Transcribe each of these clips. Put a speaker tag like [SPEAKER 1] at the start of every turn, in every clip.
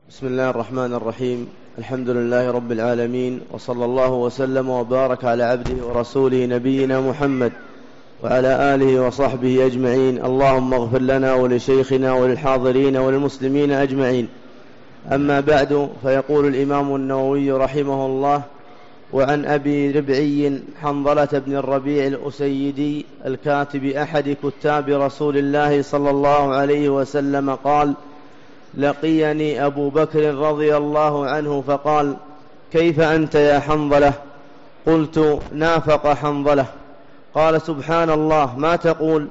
[SPEAKER 1] بسم الله الرحمن الرحيم. الحمد لله رب العالمين، وصلى الله وسلم وبارك على عبده ورسوله نبينا محمد وعلى آله وصحبه أجمعين. اللهم اغفر لنا ولشيخنا وللحاضرين وللمسلمين أجمعين. أما بعد، فيقول الإمام النووي رحمه الله: وعن أبي ربعي حنظلة بن الربيع الأسيدي الكاتب أحد كتاب رسول الله صلى الله عليه وسلم قال: لقيني أبو بكر رضي الله عنه فقال: كيف أنت يا حنظلة؟ قلت: نافق حنظلة. قال: سبحان الله، ما تقول؟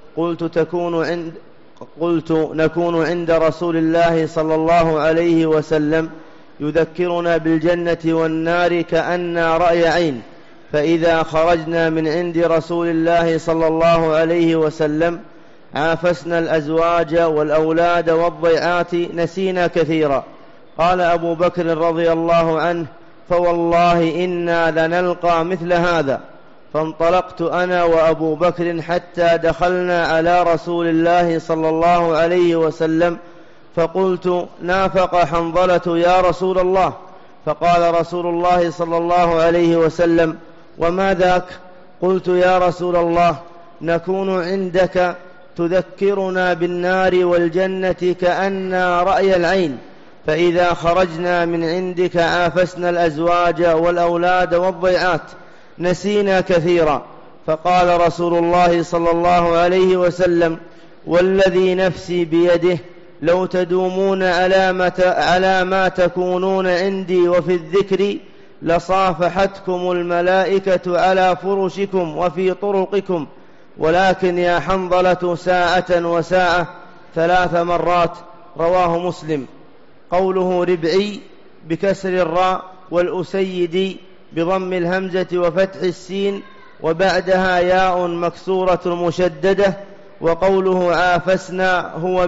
[SPEAKER 1] قلت: نكون عند رسول الله صلى الله عليه وسلم يذكرنا بالجنة والنار كأننا رأي عين، فإذا خرجنا من عند رسول الله صلى الله عليه وسلم عافسنا الأزواج والأولاد والضيعات، نسينا كثيرا. قال أبو بكر رضي الله عنه: فوالله إنا لنلقى مثل هذا. فانطلقت أنا وأبو بكر حتى دخلنا على رسول الله صلى الله عليه وسلم، فقلت: نافق حنظلة يا رسول الله. فقال رسول الله صلى الله عليه وسلم: وما ذاك؟ قلت: يا رسول الله، نكون عندك تذكرنا بالنار والجنة كأننا رأي العين، فإذا خرجنا من عندك عافسنا الأزواج والأولاد والضيعات، نسينا كثيرا. فقال رسول الله صلى الله عليه وسلم: والذي نفسي بيده لو تدومون على ما تكونون عندي وفي الذكر لصافحتكم الملائكة على فرشكم وفي طرقكم، ولكن يا حنظلة ساعة وساعة 3 مرات. رواه مسلم. قوله ربعي بكسر الراء، والأسيدي بضم الهمزة وفتح السين وبعدها ياء مكسورة مشددة. وقوله عافسنا هو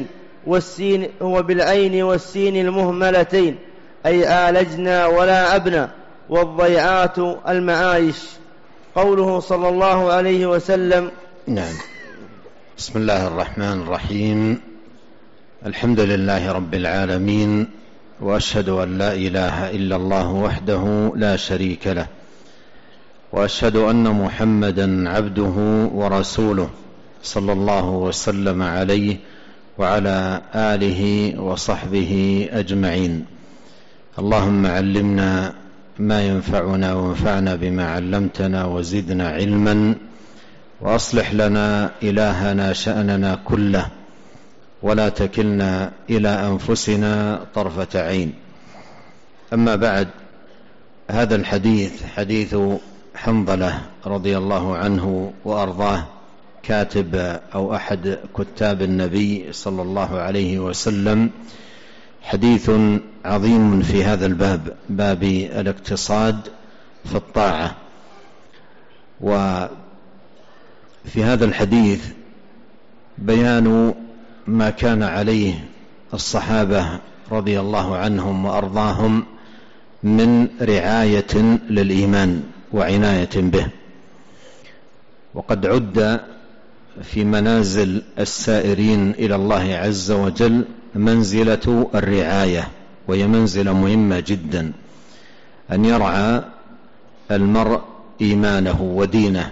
[SPEAKER 1] بالعين والسين المهملتين، أي عالجنا ولا أبنى. والضيعات المعايش. قوله صلى الله عليه وسلم.
[SPEAKER 2] نعم. بسم الله الرحمن الرحيم. الحمد لله رب العالمين، وأشهد أن لا إله إلا الله وحده لا شريك له، وأشهد أن محمدا عبده ورسوله صلى الله وسلم عليه وعلى آله وصحبه أجمعين. اللهم علمنا ما ينفعنا وانفعنا بما علمتنا وزدنا علما، وأصلح لنا إلهنا شأننا كله، ولا تكلنا إلى أنفسنا طرفة عين. أما بعد، هذا الحديث حديث حنظلة رضي الله عنه وأرضاه، كاتب أو أحد كتاب النبي صلى الله عليه وسلم، حديث عظيم في هذا الباب، باب الاقتصاد في الطاعة. وفي هذا الحديث بيان ما كان عليه الصحابة رضي الله عنهم وأرضاهم من رعاية للإيمان وعناية به. وقد عد في منازل السائرين إلى الله عز وجل منزلة الرعاية، وهي منزلة مهمة جدا، أن يرعى المرء إيمانه ودينه،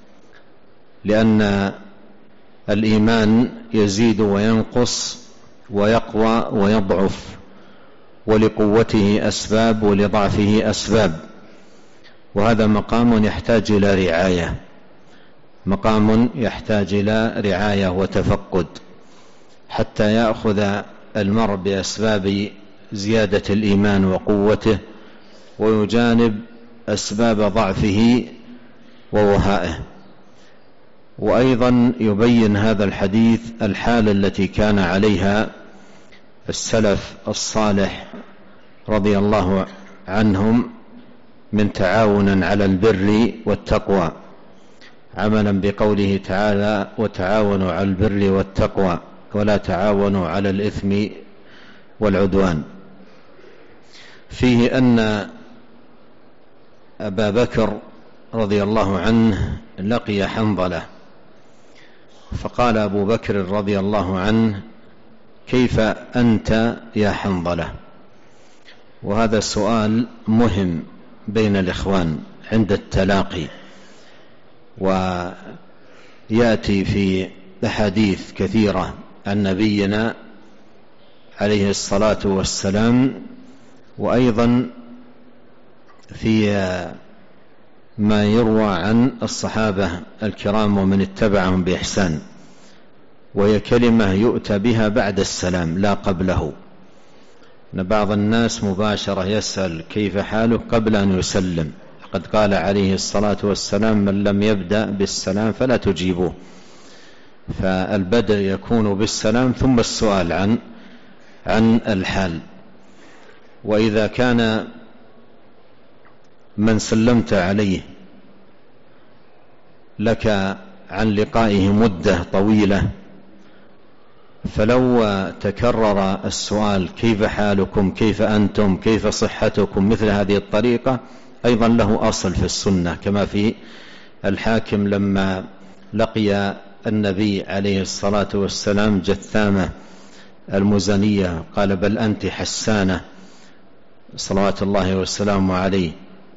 [SPEAKER 2] لأن الإيمان يزيد وينقص ويقوى ويضعف، ولقوته أسباب ولضعفه أسباب، وهذا مقام يحتاج إلى رعاية، مقام يحتاج إلى رعاية وتفقد، حتى يأخذ المرء بأسباب زيادة الإيمان وقوته، ويجانب أسباب ضعفه ووهائه. وأيضا يبين هذا الحديث الحالة التي كان عليها السلف الصالح رضي الله عنهم من تعاون على البر والتقوى، عملا بقوله تعالى: وتعاونوا على البر والتقوى ولا تعاونوا على الإثم والعدوان. فيه أن أبا بكر رضي الله عنه لقي حنظلة، فقال أبو بكر رضي الله عنه: كيف أنت يا حنظلة؟ وهذا سؤال مهم بين الإخوان عند التلاقي، ويأتي في أحاديث كثيرة عن نبينا عليه الصلاة والسلام، وأيضا في ما يروى عن الصحابة الكرام ومن اتبعهم بإحسان، وهي كلمة يؤتى بها بعد السلام لا قبله. أن بعض الناس مباشرة يسأل كيف حاله قبل أن يسلم، قد قال عليه الصلاة والسلام: من لم يبدأ بالسلام فلا تجيبوه. فالبدء يكون بالسلام ثم السؤال عن الحال. وإذا كان من سلمت عليه لك عن لقائه مدة طويلة، فلو تكرر السؤال كيف حالكم، كيف أنتم، كيف صحتكم، مثل هذه الطريقة أيضا له أصل في السنة، كما في الحاكم لما لقي النبي عليه الصلاة والسلام جثامة المزنية قال: بل أنت حسانة، صلوات الله والسلام عليه.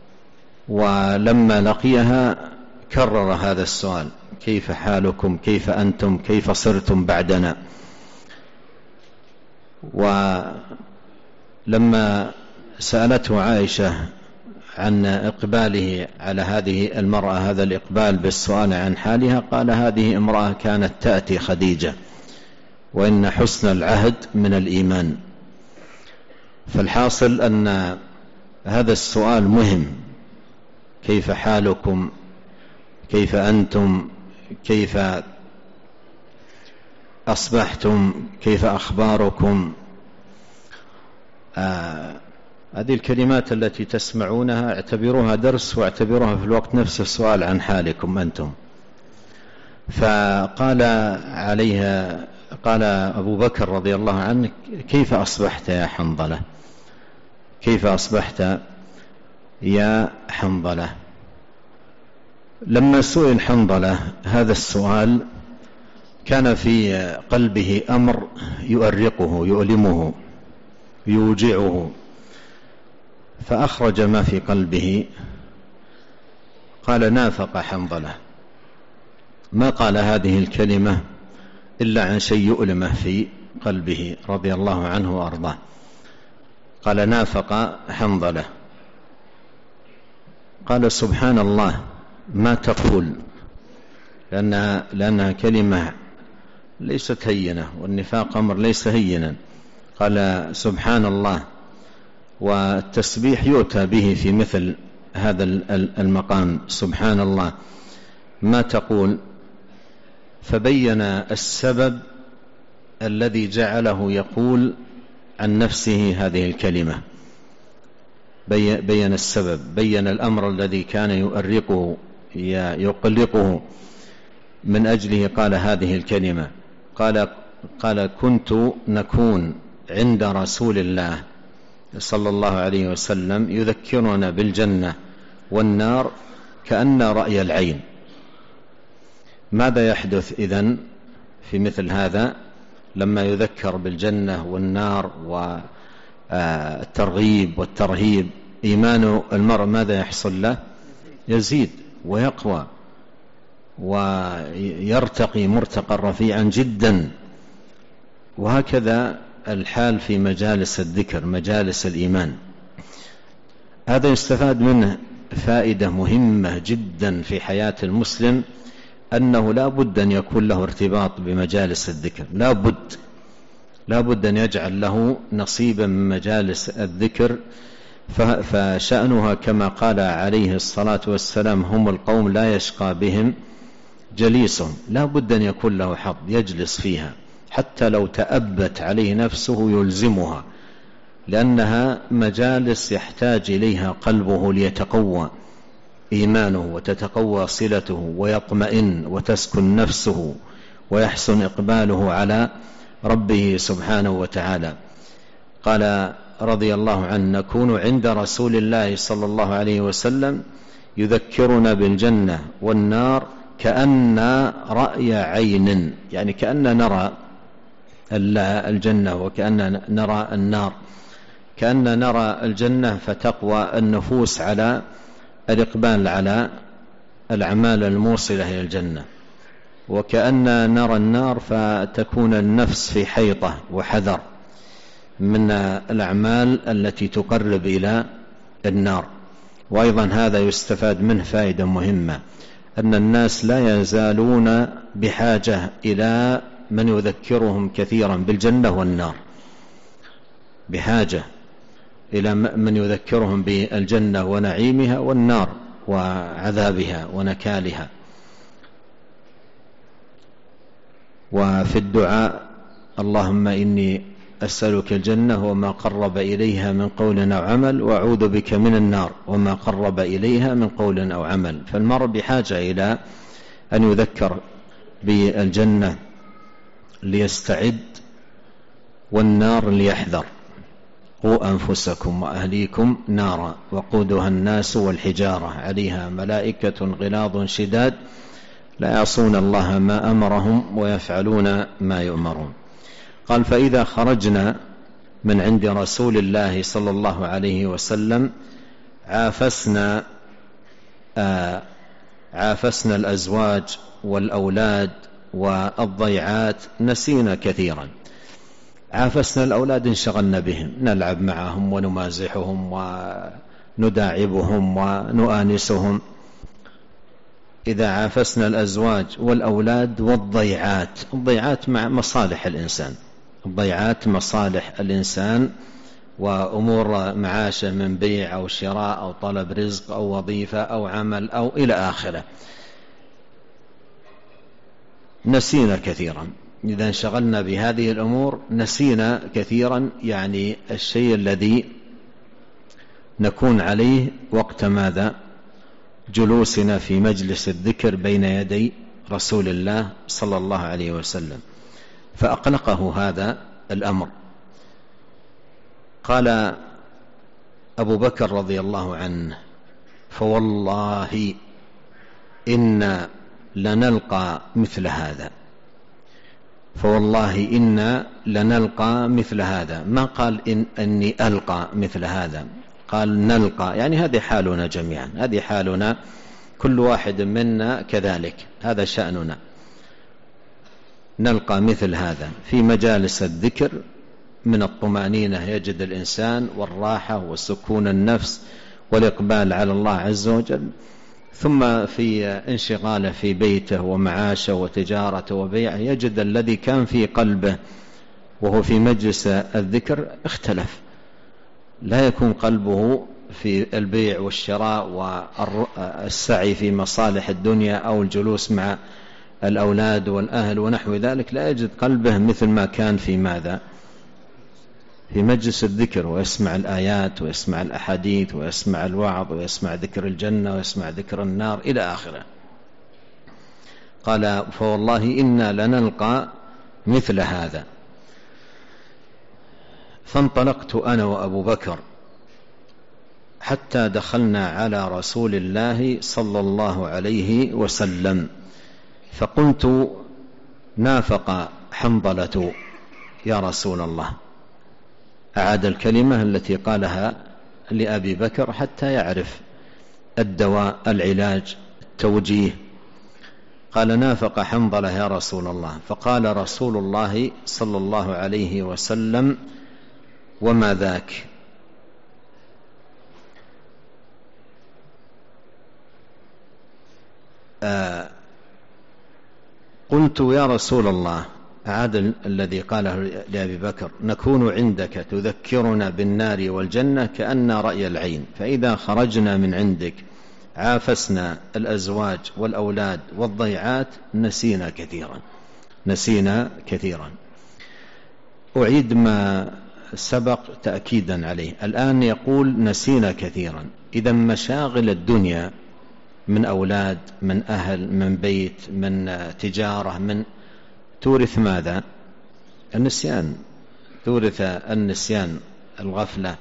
[SPEAKER 2] ولما لقيها كرر هذا السؤال: كيف حالكم، كيف أنتم، كيف صرتم بعدنا. ولما سألته عائشة عن إقباله على هذه المرأة، هذا الإقبال بالسؤال عن حالها، قال: هذه امرأة كانت تأتي خديجة، وإن حسن العهد من الإيمان. فالحاصل أن هذا السؤال مهم: كيف حالكم، كيف أنتم، كيف أصبحتم، كيف أخباركم. هذه الكلمات التي تسمعونها اعتبروها درس، واعتبروها في الوقت نفسه سؤال عن حالكم أنتم. فقال عليها، قال أبو بكر رضي الله عنه: كيف أصبحت يا حنظلة، كيف أصبحت يا حنظلة. لما سئل حنظلة هذا السؤال كان في قلبه أمر يؤرقه، يؤلمه، يوجعه، فأخرج ما في قلبه. قال: نافق حنظلة. ما قال هذه الكلمة إلا عن شيء يؤلمه في قلبه رضي الله عنه وأرضاه. قال: نافق حنظلة. قال: سبحان الله، ما تقول؟ لأنها كلمة ليست هينة، والنفاق أمر ليس هينا. قال: سبحان الله. والتسبيح يؤتى به في مثل هذا المقام: سبحان الله، ما تقول؟ فبين السبب الذي جعله يقول عن نفسه هذه الكلمة، بين السبب، بين الأمر الذي كان يؤرقه يقلقه من أجله قال هذه الكلمة. قال: نكون عند رسول الله صلى الله عليه وسلم يذكرنا بالجنة والنار كأن رأي العين. ماذا يحدث إذن في مثل هذا لما يذكر بالجنة والنار والترغيب والترهيب؟ إيمان المرء ماذا يحصل له؟ يزيد ويقوى ويرتقي مرتقى رفيعا جدا. وهكذا الحال في مجالس الذكر، مجالس الإيمان. هذا يستفاد منه فائدة مهمة جدا في حياة المسلم، أنه لا بد أن يكون له ارتباط بمجالس الذكر، لا بد أن يجعل له نصيبا من مجالس الذكر. فشأنها كما قال عليه الصلاة والسلام: هم القوم لا يشقى بهم جليسهم. لا بد أن يكون له حظ يجلس فيها، حتى لو تأبت عليه نفسه يلزمها، لأنها مجالس يحتاج إليها قلبه ليتقوى إيمانه وتتقوى صلته ويطمئن وتسكن نفسه ويحسن إقباله على ربه سبحانه وتعالى. قال رضي الله عنه: نكون عند رسول الله صلى الله عليه وسلم يذكرنا بالجنة والنار كأن رأي عين، يعني كأن نرى الجنة وكأننا نرى النار، كأننا نرى الجنة فتقوى النفوس على الإقبال على الأعمال الموصلة إلى الجنة، وكأننا نرى النار فتكون النفس في حيطة وحذر من الأعمال التي تقرب إلى النار. وأيضا هذا يستفاد منه فائدة مهمة، أن الناس لا يزالون بحاجة إلى من يذكرهم كثيرا بالجنة والنار، بحاجة إلى من يذكرهم بالجنة ونعيمها والنار وعذابها ونكالها. وفي الدعاء اللهم إني أسألك الجنة وما قرب إليها من قول أو عمل، وأعوذ بك من النار وما قرب إليها من قول أو عمل. فالمرء بحاجة إلى أن يذكر بالجنة ليستعد، والنار ليحذر. قوا أنفسكم وأهليكم نارا وقودها الناس والحجارة عليها ملائكة غلاظ شداد لا يعصون الله ما أمرهم ويفعلون ما يؤمرون. قال فإذا خرجنا من عند رسول الله صلى الله عليه وسلم عافسنا الأزواج والأولاد والضيعات، نسينا كثيرا. عافسنا الأولاد، انشغلنا بهم، نلعب معهم ونمازحهم ونداعبهم ونؤانسهم. إذا عافسنا الأزواج والأولاد والضيعات، الضيعات مع مصالح الإنسان، الضيعات مصالح الإنسان وأمور معاشه من بيع أو شراء أو طلب رزق أو وظيفة أو عمل أو إلى آخره، نسينا كثيرا. إذا انشغلنا بهذه الأمور نسينا كثيرا، يعني الشيء الذي نكون عليه وقت ماذا؟ جلوسنا في مجلس الذكر بين يدي رسول الله صلى الله عليه وسلم. فأقلقه هذا الأمر. قال أبو بكر رضي الله عنه فوالله إنا لنلقى مثل هذا، فوالله إنا لنلقى مثل هذا. ما قال إني ألقى مثل هذا، قال نلقى، يعني هذه حالنا جميعا، هذه حالنا كل واحد منا كذلك، هذا شأننا. نلقى مثل هذا في مجالس الذكر من الطمأنينة يجد الإنسان والراحة وسكون النفس والإقبال على الله عز وجل، ثم في انشغاله في بيته ومعاشه وتجارته وبيعه يجد الذي كان في قلبه وهو في مجلس الذكر اختلف، لا يكون قلبه في البيع والشراء والسعي في مصالح الدنيا أو الجلوس مع الأولاد والأهل ونحو ذلك، لا يجد قلبه مثل ما كان في ماذا؟ في مجلس الذكر، ويسمع الآيات ويسمع الأحاديث ويسمع الوعظ ويسمع ذكر الجنة ويسمع ذكر النار إلى آخره. قال فوالله إنا لنلقى مثل هذا. فانطلقت أنا وأبو بكر حتى دخلنا على رسول الله صلى الله عليه وسلم، فقلت نافق حنظلة يا رسول الله. أعاد الكلمة التي قالها لأبي بكر حتى يعرف الدواء، العلاج، التوجيه. قال نافق حنظلة يا رسول الله. فقال رسول الله صلى الله عليه وسلم وما ذاك؟ قلت يا رسول الله، أعاد الذي قاله لأبي بكر، نكون عندك تذكرنا بالنار والجنة كأن رأي العين، فإذا خرجنا من عندك عافسنا الأزواج والأولاد والضيعات، نسينا كثيرا. أعيد ما سبق تأكيدا عليه. الآن يقول نسينا كثيرا. إذا مشاغل الدنيا من أولاد، من أهل، من بيت، من تجارة، من تورث ماذا؟ النسيان، تورث النسيان، الغفلة.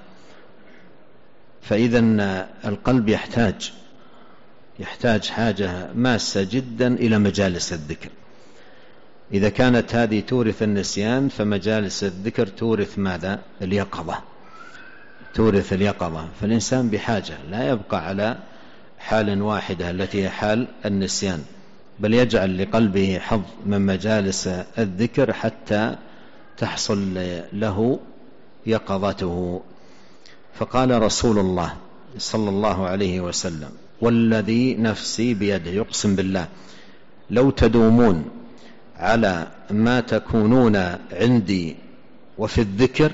[SPEAKER 2] فإذا القلب يحتاج حاجة ماسة جدا إلى مجالس الذكر، إذا كانت هذه تورث النسيان فمجالس الذكر تورث ماذا؟ اليقظة، تورث اليقظة. فالإنسان بحاجة لا يبقى على حال واحدة التي هي حال النسيان، بل يجعل لقلبه حظ من مجالس الذكر حتى تحصل له يقظته. فقال رسول الله صلى الله عليه وسلم: والذي نفسي بيده، يقسم بالله لو تدومون على ما تكونون عندي وفي الذكر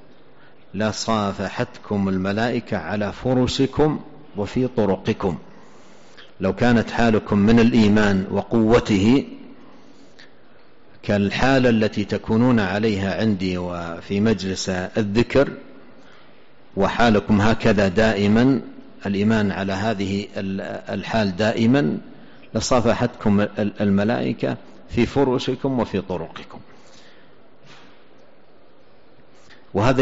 [SPEAKER 2] لصافحتكم الملائكة على فرشكم وفي طرقكم. لو كانت حالكم من الإيمان وقوته كالحالة التي تكونون عليها عندي وفي مجلس الذكر، وحالكم هكذا دائما، الإيمان على هذه الحال دائما، لصافحتكم الملائكة في فرشكم وفي طرقكم. وهذا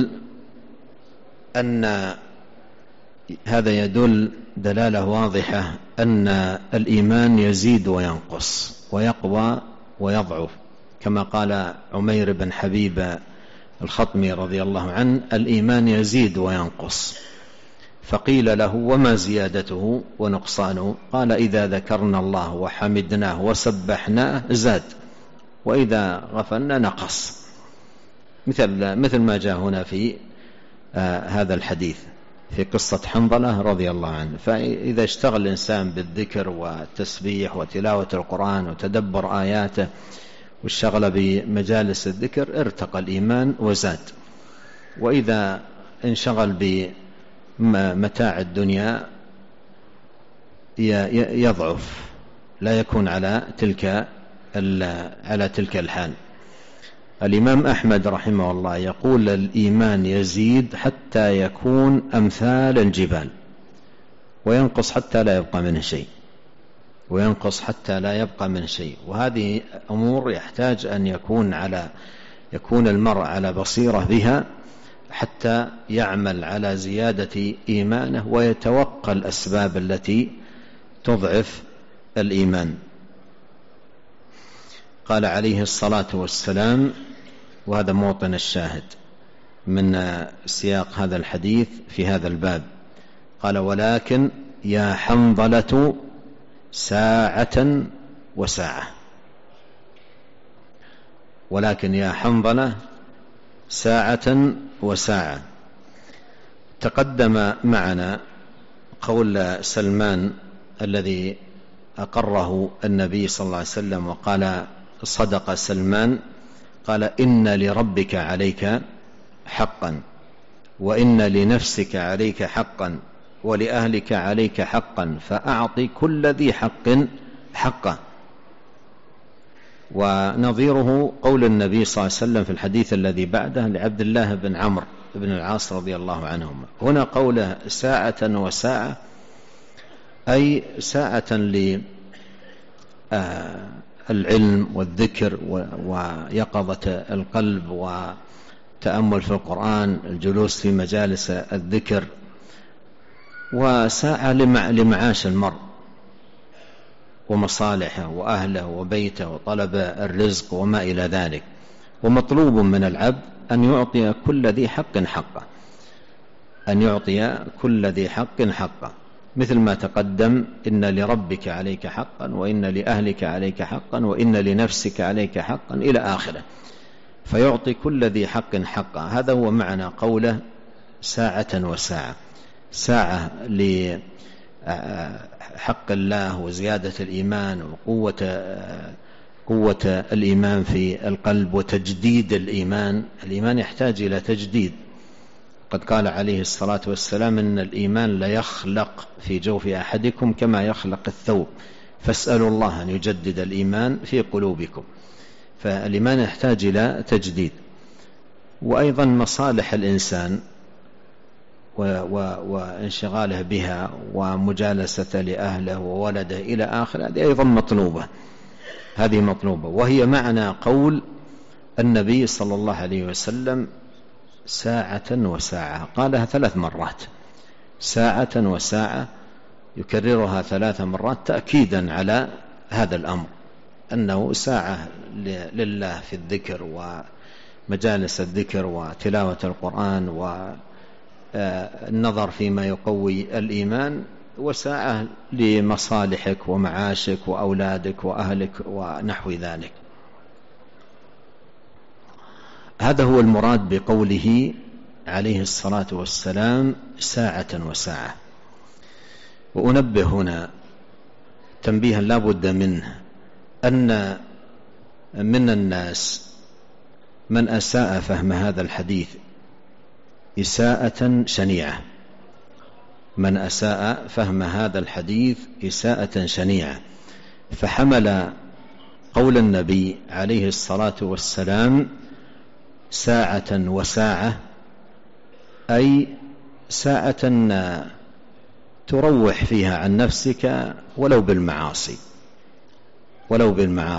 [SPEAKER 2] يدل دلالة واضحة أن الإيمان يزيد وينقص ويقوى ويضعف، كما قال عمير بن حبيب الخطمي رضي الله عنه: الإيمان يزيد وينقص. فقيل له: وما زيادته ونقصانه؟ قال: إذا ذكرنا الله وحمدناه وسبحناه زاد، وإذا غفلنا نقص، مثل ما جاء هنا في هذا الحديث في قصة حنظلة رضي الله عنه. فإذا اشتغل الإنسان بالذكر والتسبيح وتلاوة القرآن وتدبر آياته والشغل بمجالس الذكر ارتقى الإيمان وزاد. وإذا انشغل بمتاع الدنيا يضعف، لا يكون على تلك الحال. الإمام أحمد رحمه الله يقول: الإيمان يزيد حتى يكون أمثال الجبال، وينقص حتى لا يبقى منه شيء، وينقص حتى لا يبقى منه شيء. وهذه أمور يحتاج أن يكون المرء على بصيرة بها حتى يعمل على زيادة إيمانه ويتوقى الأسباب التي تضعف الإيمان. قال عليه الصلاة والسلام، وهذا موطن الشاهد من سياق هذا الحديث في هذا الباب، قال: ولكن يا حنظلة ساعة وساعة. ولكن يا حنظلة ساعة وساعة. تقدم معنا قول سلمان الذي أقره النبي صلى الله عليه وسلم وقال: صدق سلمان، قال: إن لربك عليك حقا، وإن لنفسك عليك حقا، ولأهلك عليك حقا، فأعط كل ذي حق حقه. ونظيره قول النبي صلى الله عليه وسلم في الحديث الذي بعده لعبد الله بن عمرو بن العاص رضي الله عنهما. هنا قوله ساعة وساعة، أي ساعة للعلم والذكر ويقظة القلب وتأمل في القرآن، الجلوس في مجالس الذكر، وساعة لمعاش المرء ومصالحه وأهله وبيته وطلب الرزق وما إلى ذلك. ومطلوب من العبد أن يعطي كل ذي حق حقه، أن يعطي كل ذي حق حقه، مثل ما تقدم: إن لربك عليك حقا، وإن لأهلك عليك حقا، وإن لنفسك عليك حقا، إلى آخره. فيعطي كل ذي حق حقه. هذا هو معنى قوله ساعة وساعة: ساعة لحق الله وزيادة الإيمان وقوة الإيمان في القلب وتجديد الإيمان. الإيمان يحتاج إلى تجديد. قد قال عليه الصلاة والسلام: إن الإيمان ليخلق في جوف أحدكم كما يخلق الثوب، فاسألوا الله أن يجدد الإيمان في قلوبكم. فالإيمان يحتاج إلى تجديد. وأيضا مصالح الإنسان وانشغاله بها ومجالسة لأهله وولده إلى آخر، هذه أيضا مطلوبة، هذه مطلوبة. وهي معنى قول النبي صلى الله عليه وسلم: ساعة وساعة. قالها 3 مرات، ساعة وساعة، يكررها 3 مرات تأكيدا على هذا الأمر، أنه ساعة لله في الذكر ومجالس الذكر وتلاوة القرآن والنظر فيما يقوي الإيمان، وساعة لمصالحك ومعاشك وأولادك وأهلك ونحو ذلك. هذا هو المراد بقوله عليه الصلاة والسلام ساعة وساعة. وأنبه هنا تنبيها لا بد منه، أن من الناس من أساء فهم هذا الحديث إساءة شنيعة، من أساء فهم هذا الحديث إساءة شنيعة، فحمل قول النبي عليه الصلاة والسلام ساعة وساعة أي ساعة تروح فيها عن نفسك ولو بالمعاصي، ولو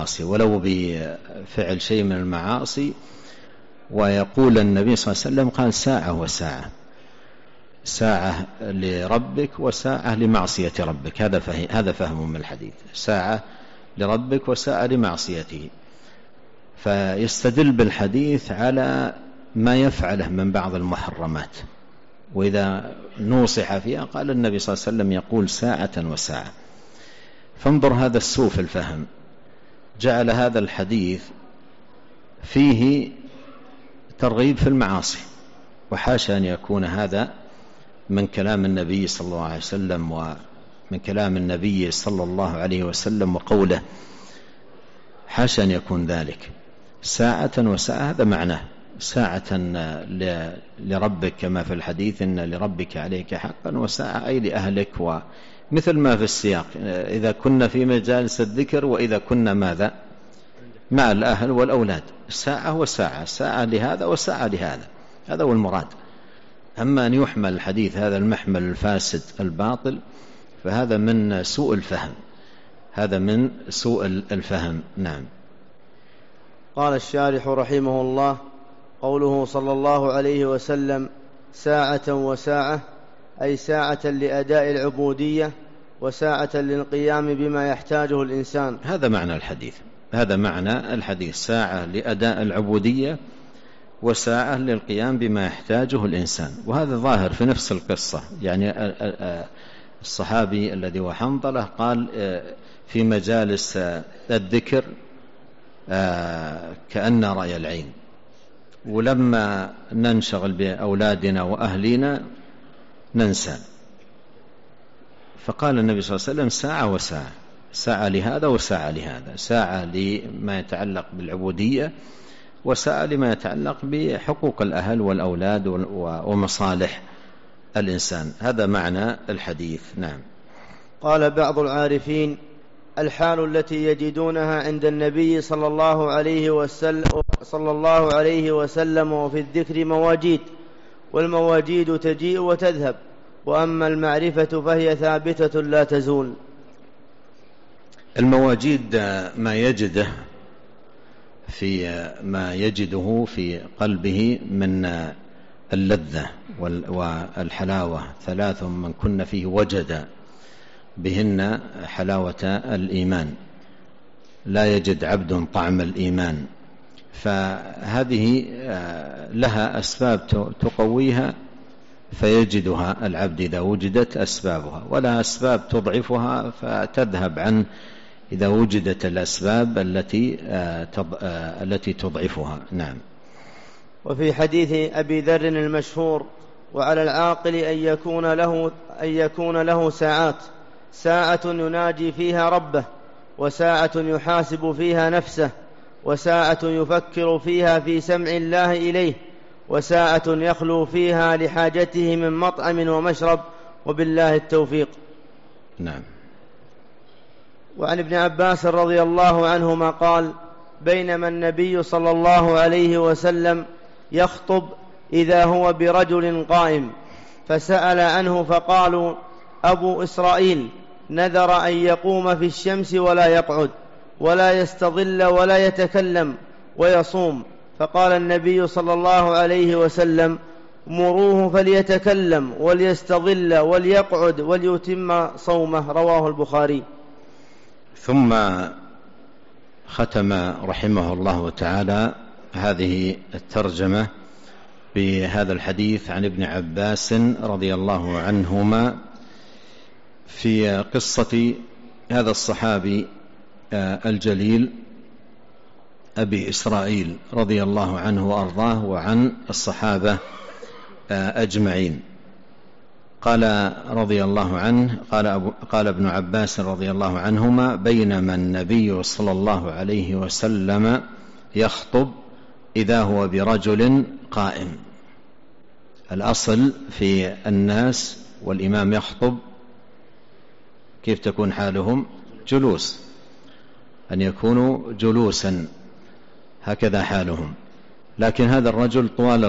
[SPEAKER 2] بفعل شيء من المعاصي. ويقول النبي صلى الله عليه وسلم قال ساعة وساعة، ساعة لربك وساعة لمعصية ربك. هذا فهم من الحديث، ساعة لربك وساعة لمعصيته. فيستدل بالحديث على ما يفعله من بعض المحرمات، وإذا نوصح فيها قال النبي صلى الله عليه وسلم يقول ساعة وساعة. فانظر هذا السوء في الفهم، جعل هذا الحديث فيه ترغيب في المعاصي، وحاشا أن يكون هذا من كلام النبي صلى الله عليه وسلم ومن كلام النبي صلى الله عليه وسلم وقوله، حاشا أن يكون ذلك. ساعة وساعة هذا معناه، ساعة لربك كما في الحديث إن لربك عليك حقا، وساعة أي لأهلك، ومثل ما في السياق إذا كنا في مجالس الذكر وإذا كنا ماذا مع الأهل والأولاد، ساعة وساعة، ساعة لهذا وساعة لهذا، هذا هو المراد. أما أن يحمل الحديث هذا المحمل الفاسد الباطل فهذا من سوء الفهم، هذا من سوء الفهم. نعم.
[SPEAKER 1] قال الشارح رحمه الله: قوله صلى الله عليه وسلم ساعة وساعة أي ساعة لأداء العبودية وساعة للقيام بما يحتاجه الإنسان.
[SPEAKER 2] هذا معنى الحديث، هذا معنى الحديث، ساعة لأداء العبودية وساعة للقيام بما يحتاجه الإنسان. وهذا ظاهر في نفس القصة، يعني الصحابي الذي هو حنظلة قال في مجالس الذكر كأن رأي العين، ولما ننشغل بأولادنا وأهلنا ننسى. فقال النبي صلى الله عليه وسلم ساعة وساعة، ساعة لهذا وساعة لهذا، ساعة لما يتعلق بالعبودية وساعة لما يتعلق بحقوق الأهل والأولاد ومصالح الإنسان. هذا معنى الحديث. نعم.
[SPEAKER 1] قال بعض العارفين: الحال التي يجدونها عند النبي صلى الله عليه وسلم وفي الذكر مواجيد، والمواجيد تجيء وتذهب، وأما المعرفة فهي ثابتة لا تزول.
[SPEAKER 2] المواجيد ما يجده في قلبه من اللذة والحلاوة، ثلاث من كن فيه وجد بهن حلاوة الإيمان، لا يجد عبد طعم الإيمان. فهذه لها أسباب تقويها فيجدها العبد إذا وجدت أسبابها، ولا أسباب تضعفها فتذهب عنه إذا وجدت الأسباب التي تضعفها. نعم.
[SPEAKER 1] وفي حديث أبي ذر المشهور: وعلى العاقل أن يكون له ساعات، ساعة يناجي فيها ربه، وساعة يحاسب فيها نفسه، وساعة يفكر فيها في سمع الله إليه، وساعة يخلو فيها لحاجته من مطعم ومشرب، وبالله التوفيق.
[SPEAKER 2] نعم.
[SPEAKER 1] وعن ابن عباس رضي الله عنهما قال: بينما النبي صلى الله عليه وسلم يخطب إذا هو برجل قائم، فسأل عنه فقالوا: أبو إسرائيل نذر أن يقوم في الشمس ولا يقعد ولا يستظل ولا يتكلم ويصوم. فقال النبي صلى الله عليه وسلم: مروه فليتكلم وليستظل وليقعد وليتم صومه. رواه البخاري.
[SPEAKER 2] ثم ختم رحمه الله تعالى هذه الترجمة بهذا الحديث عن ابن عباس رضي الله عنهما في قصة هذا الصحابي الجليل أبي إسرائيل رضي الله عنه وأرضاه وعن الصحابة أجمعين. قال رضي الله عنه قال ابن عباس رضي الله عنهما: بينما النبي صلى الله عليه وسلم يخطب إذا هو برجل قائم. الأصل في الناس والإمام يخطب كيف تكون حالهم؟ جلوس، أن يكونوا جلوسا، هكذا حالهم. لكن هذا الرجل طوال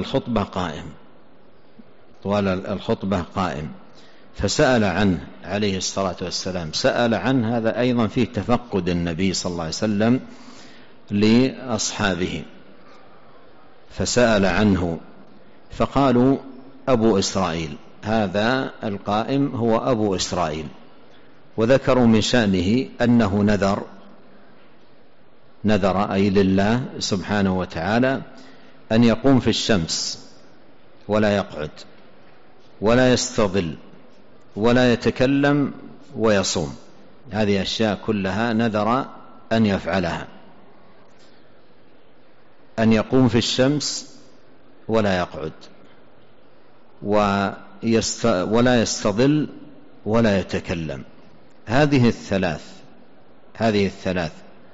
[SPEAKER 2] الخطبة قائم، فسأل عنه عليه الصلاة والسلام. سأل عنه، هذا أيضا فيه تفقد النبي صلى الله عليه وسلم لأصحابه، فسأل عنه فقالوا: أبو إسرائيل، هذا القائم هو أبو إسرائيل. وذكروا من شأنه أنه نذر أي لله سبحانه وتعالى أن يقوم في الشمس ولا يقعد ولا يستظل ولا يتكلم ويصوم. هذه أشياء كلها نذر أن يفعلها، أن يقوم في الشمس ولا يقعد ولا يستظل ولا يتكلم. هذه الثلاث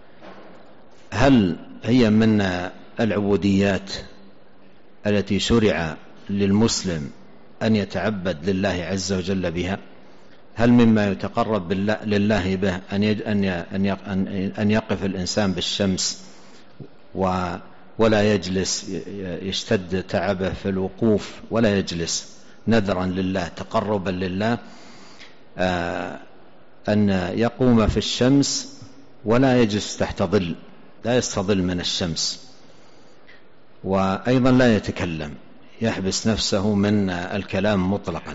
[SPEAKER 2] هل هي من العبوديات التي شرع للمسلم أن يتعبد لله عز وجل بها؟ هل مما يتقرب لله به أن يقف الإنسان بالشمس ولا يجلس، يشتد تعبه في الوقوف ولا يجلس، نذرا لله تقربا لله، أن يقوم في الشمس ولا يجلس تحت ظل، لا يستظل من الشمس، وأيضا لا يتكلم، يحبس نفسه من الكلام مطلقا.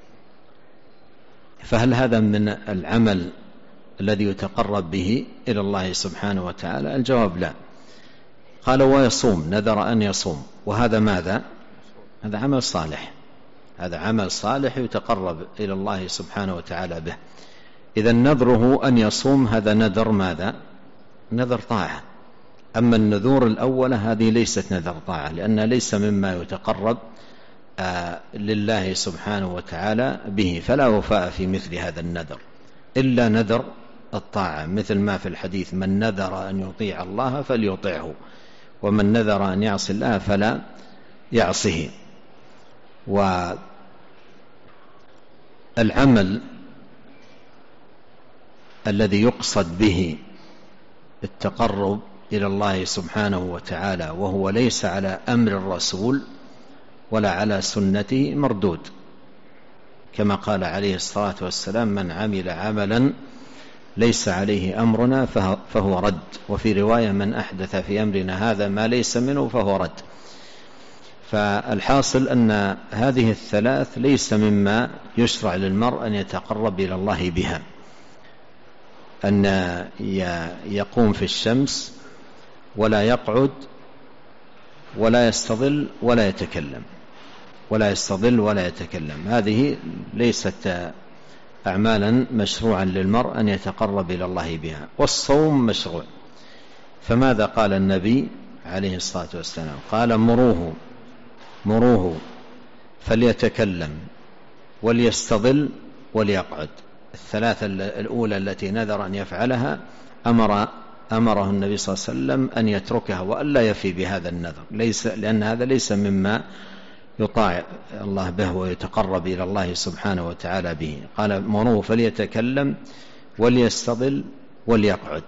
[SPEAKER 2] فهل هذا من العمل الذي يتقرب به إلى الله سبحانه وتعالى؟ الجواب لا. قال: ويصوم، نذر أن يصوم، وهذا ماذا؟ هذا عمل صالح، هذا عمل صالح يتقرب إلى الله سبحانه وتعالى به. إذا نذره أن يصوم هذا نذر ماذا؟ نذر طاعة. أما النذور الأولى هذه ليست نذر طاعة، لأنها ليس مما يتقرب لله سبحانه وتعالى به، فلا وفاء في مثل هذا النذر إلا نذر الطاعة، مثل ما في الحديث: من نذر أن يطيع الله فليطيعه، ومن نذر أن يعصي الله فلا يعصه. والعمل الذي يقصد به التقرب إلى الله سبحانه وتعالى وهو ليس على أمر الرسول ولا على سنته مردود، كما قال عليه الصلاة والسلام: من عمل عملا ليس عليه أمرنا فهو رد. وفي رواية: من أحدث في أمرنا هذا ما ليس منه فهو رد. فالحاصل أن هذه الثلاث ليس مما يشرع للمرء أن يتقرب إلى الله بها، أن يقوم في الشمس ولا يقعد ولا يستظل ولا يتكلم، هذه ليست أعمالا مشروعا للمرء أن يتقرب إلى الله بها. والصوم مشروع، فماذا قال النبي عليه الصلاة والسلام؟ قال: مروه فليتكلم وليستظل وليقعد. الثلاثة الأولى التي نذر أن يفعلها أمره النبي صلى الله عليه وسلم أن يتركها وألا يفي بهذا النذر، لأن هذا ليس مما يطاع الله به ويتقرب إلى الله سبحانه وتعالى به. قال: مروه فليتكلم وليستظل وليقعد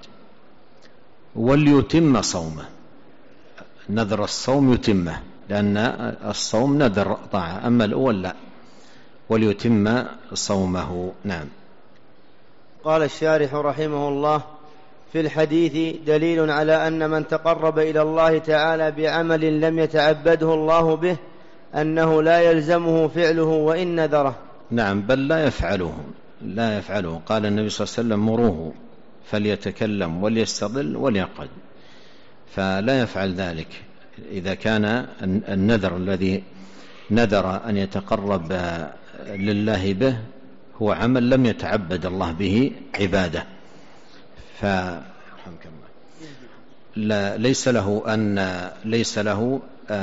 [SPEAKER 2] وليتم صومه. نذر الصوم يتمه، لأن الصوم نذر طاعة، أما الأول لا. وليتم صومه. نعم.
[SPEAKER 1] قال الشارح رحمه الله: في الحديث دليل على أن من تقرب إلى الله تعالى بعمل لم يتعبده الله به أنه لا يلزمه فعله وإن نذره.
[SPEAKER 2] نعم، بل لا يفعله. قال النبي صلى الله عليه وسلم: مروه فليتكلم وليستظل وليقعد، فلا يفعل ذلك. إذا كان النذر الذي نذر أن يتقرب لله به هو عمل لم يتعبد الله به عبادة، ليس له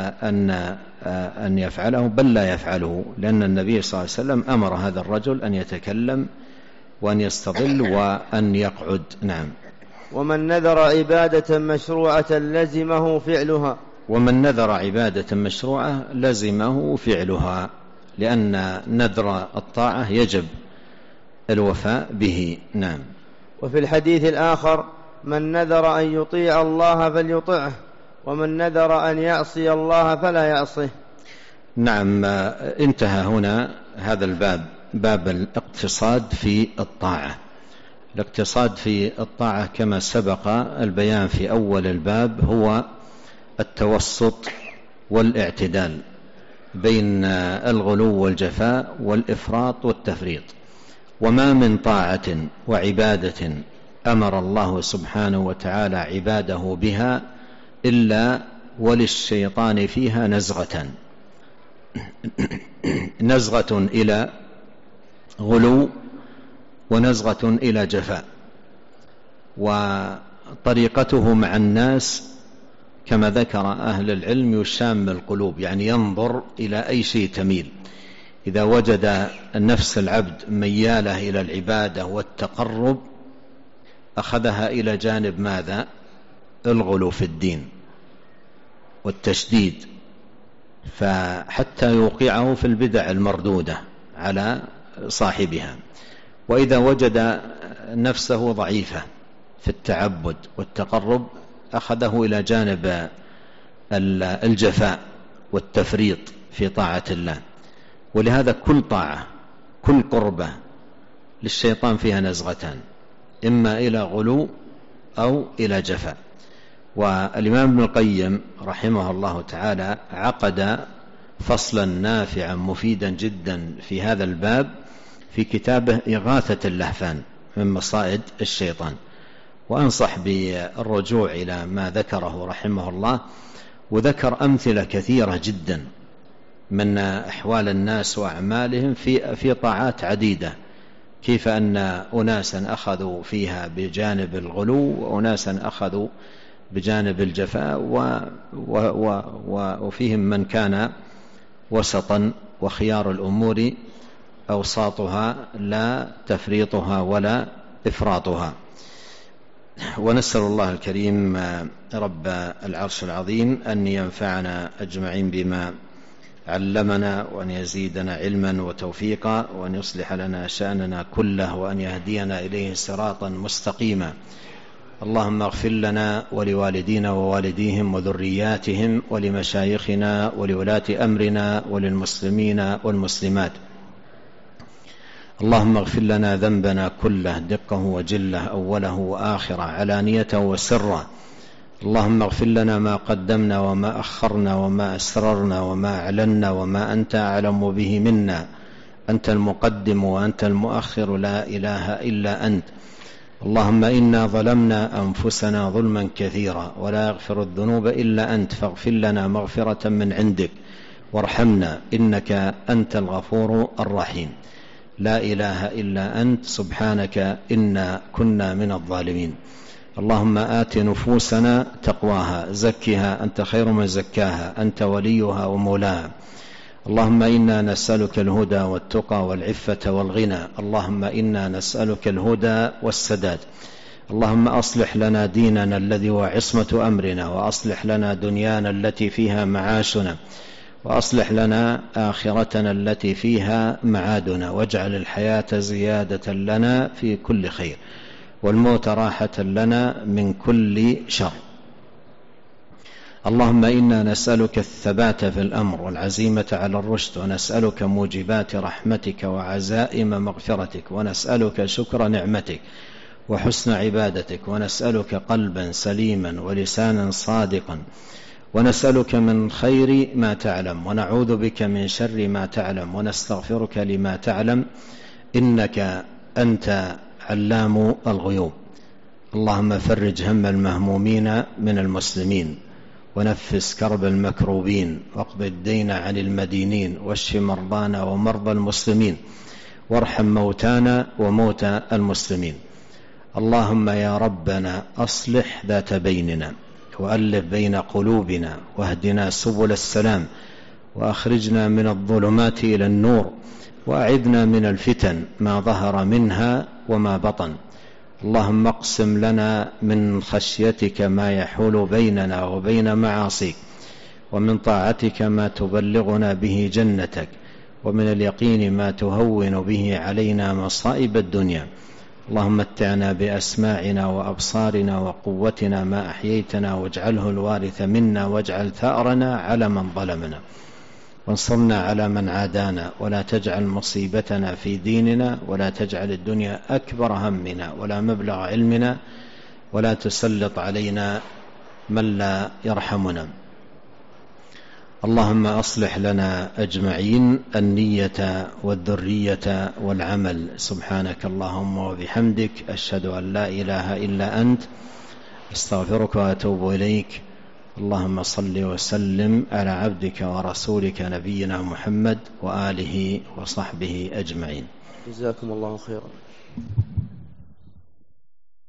[SPEAKER 2] أن يفعله، بل لا يفعله، لأن النبي صلى الله عليه وسلم أمر هذا الرجل أن يتكلم وأن يستظل وأن يقعد. نعم.
[SPEAKER 1] ومن نذر عبادة مشروعة لزمه فعلها.
[SPEAKER 2] ومن نذر عبادة مشروعة لزمه فعلها، لأن نذر الطاعة يجب الوفاء به. نعم.
[SPEAKER 1] وفي الحديث الآخر: من نذر أن يطيع الله فليطعه، ومن نذر أن يعصي الله فلا يعصه.
[SPEAKER 2] نعم. انتهى هنا هذا الباب، باب الاقتصاد في الطاعة. الاقتصاد في الطاعة كما سبق البيان في أول الباب هو التوسط والاعتدال بين الغلو والجفاء والإفراط والتفريط. وما من طاعة وعبادة أمر الله سبحانه وتعالى عباده بها إلا وللشيطان فيها نزغة إلى غلو ونزغة إلى جفاء. وطريقته مع الناس كما ذكر أهل العلم يشام القلوب، يعني ينظر إلى أي شيء تميل. إذا وجد نفس العبد ميالة إلى العبادة والتقرب أخذها إلى جانب ماذا؟ الغلو في الدين والتشديد، فحتى يوقعه في البدع المردودة على صاحبها. وإذا وجد نفسه ضعيفة في التعبد والتقرب أخذه إلى جانب الجفاء والتفريط في طاعة الله. ولهذا كل طاعة كل قربة للشيطان فيها نزغتان، إما إلى غلو أو إلى جفاء. والإمام ابن القيم رحمه الله تعالى عقد فصلا نافعا مفيدا جدا في هذا الباب في كتابه إغاثة اللهفان من مصائد الشيطان، وأنصح بالرجوع إلى ما ذكره رحمه الله. وذكر أمثلة كثيرة جدا من أحوال الناس وأعمالهم في طاعات عديدة، كيف أن أناسا أخذوا فيها بجانب الغلو وأناسا أخذوا بجانب الجفاء، وفيهم من كان وسطا، وخيار الأمور أوساطها لا تفريطها ولا إفراطها. ونسأل الله الكريم رب العرش العظيم أن ينفعنا أجمعين بما علمنا، وأن يزيدنا علما وتوفيقا، وأن يصلح لنا شأننا كله، وأن يهدينا إليه صراطا مستقيما. اللهم اغفر لنا ولوالدينا ووالديهم وذرياتهم ولمشايخنا ولولاة أمرنا وللمسلمين والمسلمات. اللهم اغفر لنا ذنبنا كله دقه وجله، أوله وآخره، علانيته وسره. اللهم اغفر لنا ما قدمنا وما أخرنا وما أسررنا وما أعلنا وما أنت أعلم به منا. أنت المقدم وأنت المؤخر، لا إله إلا أنت. اللهم إنا ظلمنا أنفسنا ظلما كثيرا ولا يغفر الذنوب إلا أنت، فاغفر لنا مغفرة من عندك وارحمنا إنك أنت الغفور الرحيم. لا إله إلا أنت، سبحانك إنا كنا من الظالمين. اللهم آت نفوسنا تقواها، زكها أنت خير من زكاها، أنت وليها ومولاها. اللهم إنا نسألك الهدى والتقى والعفة والغنى. اللهم إنا نسألك الهدى والسداد. اللهم أصلح لنا ديننا الذي هو عصمة أمرنا، وأصلح لنا دنيانا التي فيها معاشنا، وأصلح لنا آخرتنا التي فيها معادنا، واجعل الحياة زيادة لنا في كل خير، والموت راحة لنا من كل شر. اللهم إنا نسألك الثبات في الأمر والعزيمة على الرشد، ونسألك موجبات رحمتك وعزائم مغفرتك، ونسألك شكر نعمتك وحسن عبادتك، ونسألك قلبا سليما ولسانا صادقا، ونسألك من خير ما تعلم، ونعوذ بك من شر ما تعلم، ونستغفرك لما تعلم، إنك أنت علام الغيوب. اللهم فرج هم المهمومين من المسلمين، ونفس كرب المكروبين، واقض الدين عن المدينين، واشف مرضانا ومرضى المسلمين، وارحم موتانا وموتى المسلمين. اللهم يا ربنا أصلح ذات بيننا، وألف بين قلوبنا، واهدنا سبل السلام، وأخرجنا من الظلمات إلى النور، وأعذنا من الفتن ما ظهر منها وما بطن. اللهم اقسم لنا من خشيتك ما يحول بيننا وبين معاصيك، ومن طاعتك ما تبلغنا به جنتك، ومن اليقين ما تهون به علينا مصائب الدنيا. اللهم متعنا بأسماعنا وأبصارنا وقوتنا ما أحييتنا، واجعله الوارث منا، واجعل ثأرنا على من ظلمنا، وانصرنا على من عادانا، ولا تجعل مصيبتنا في ديننا، ولا تجعل الدنيا أكبر همنا ولا مبلغ علمنا، ولا تسلط علينا من لا يرحمنا. اللهم أصلح لنا أجمعين النية والذرية والعمل. سبحانك اللهم وبحمدك، أشهد أن لا إله إلا أنت، استغفرك وأتوب إليك. اللهم صل وسلم على عبدك ورسولك نبينا محمد وآله وصحبه أجمعين.
[SPEAKER 1] جزاكم الله خيرا.